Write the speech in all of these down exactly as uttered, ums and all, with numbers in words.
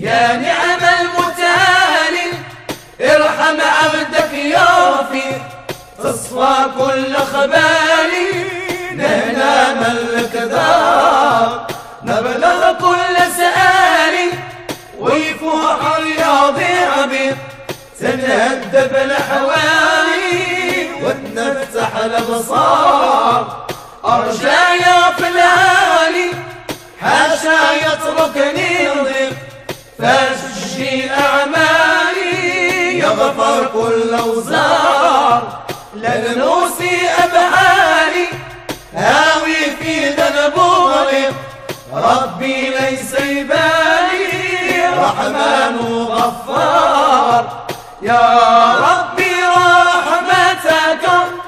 يا نعم المتالي ارحم عبدك يا رفيق تصفى كل خبالي نهنا ملك دار نبلغ كل سآلي ويفوح الرياضي عبيد تنهدب الحوالي وتنفتح الابصار ارجايا في العالي حاشا يتركني ضيق فاشجي اعمالي يغفر كل اوزار للنوسي ابعالي هاوي في ذنب غريق ربي ليس يبالي رحمن وغفار يا ربي رحمتك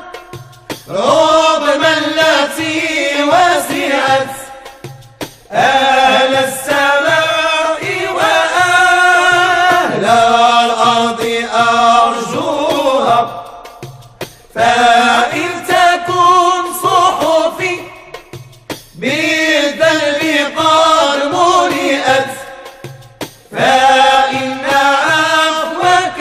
رغم التي وسعت أهل السماء وأهل الأرض أرجوها فإن تكن صحفي بالذنب قد ملئت فإن عفوك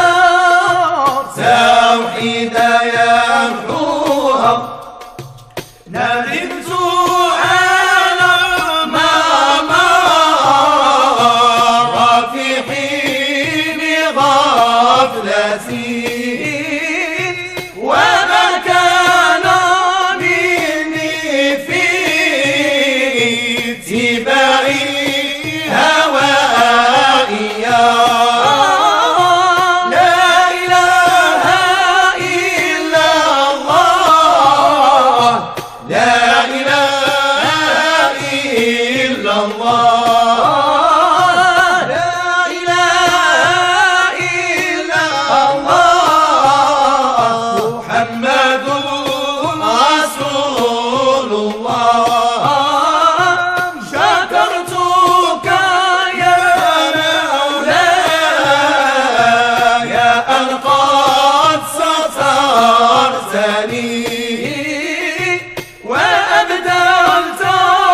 والتوحيد يمحوها ندمت على ما مر في حين غفلتي وما كان مني في اتباعي هوائي لا إله إلا الله لا إله إلا الله لا إله إلا الله محمد رسول الله شكرتك يا مولاي أن قد سترتني وأبدلت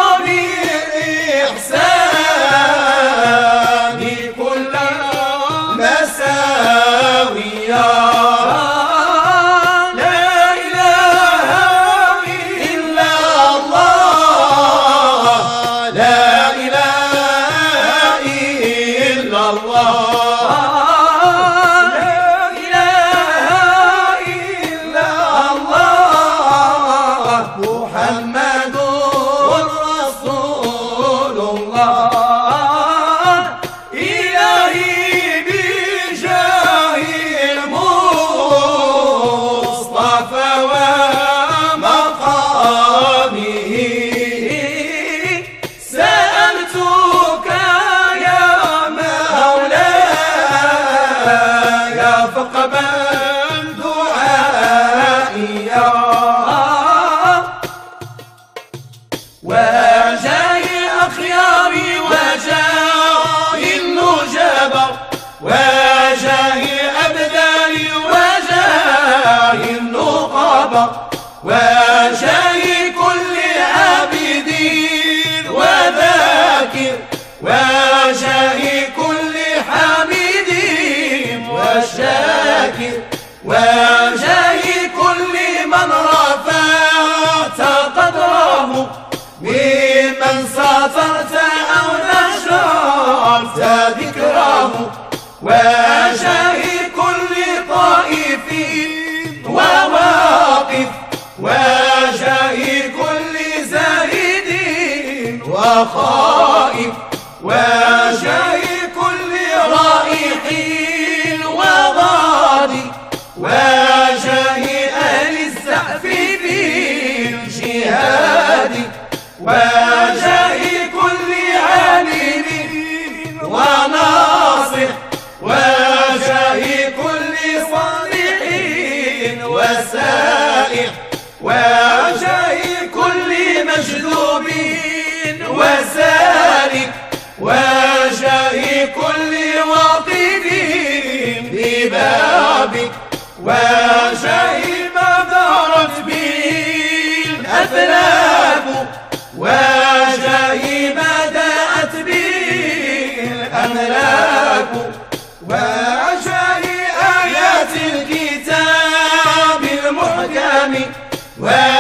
بالإحسان كل مساويا لا إله إلا الله لا إله إلا الله لا إله إلا الله محمد رسول الله إلهي بجاه المصطفى ومقامه سألتك يا مولاي فاقبل دعائي وجاه أخياري وجاه النجبة وجاه أبدالي وجاه النقبة وجاه كل عابد وذاكر وجاه كل حامد وشاكر وجاه كل من رفعت قدره ممن سترت أو نشرت ذكره وجاه كل طائف وواقف وجاه كل زاهد وخائف وجاه كل رائح وغادي وجاه أهل الزحف بالجهاد وجاه كل عالم وناصح وجاه كل صالح وسائح وجاه كل مجذوب وسالك وجاه كل واقف ببابك وجاه ما دارت به الأفلاك وجاه ما داءت به الأملاك وجاء آيات الكتاب المحكم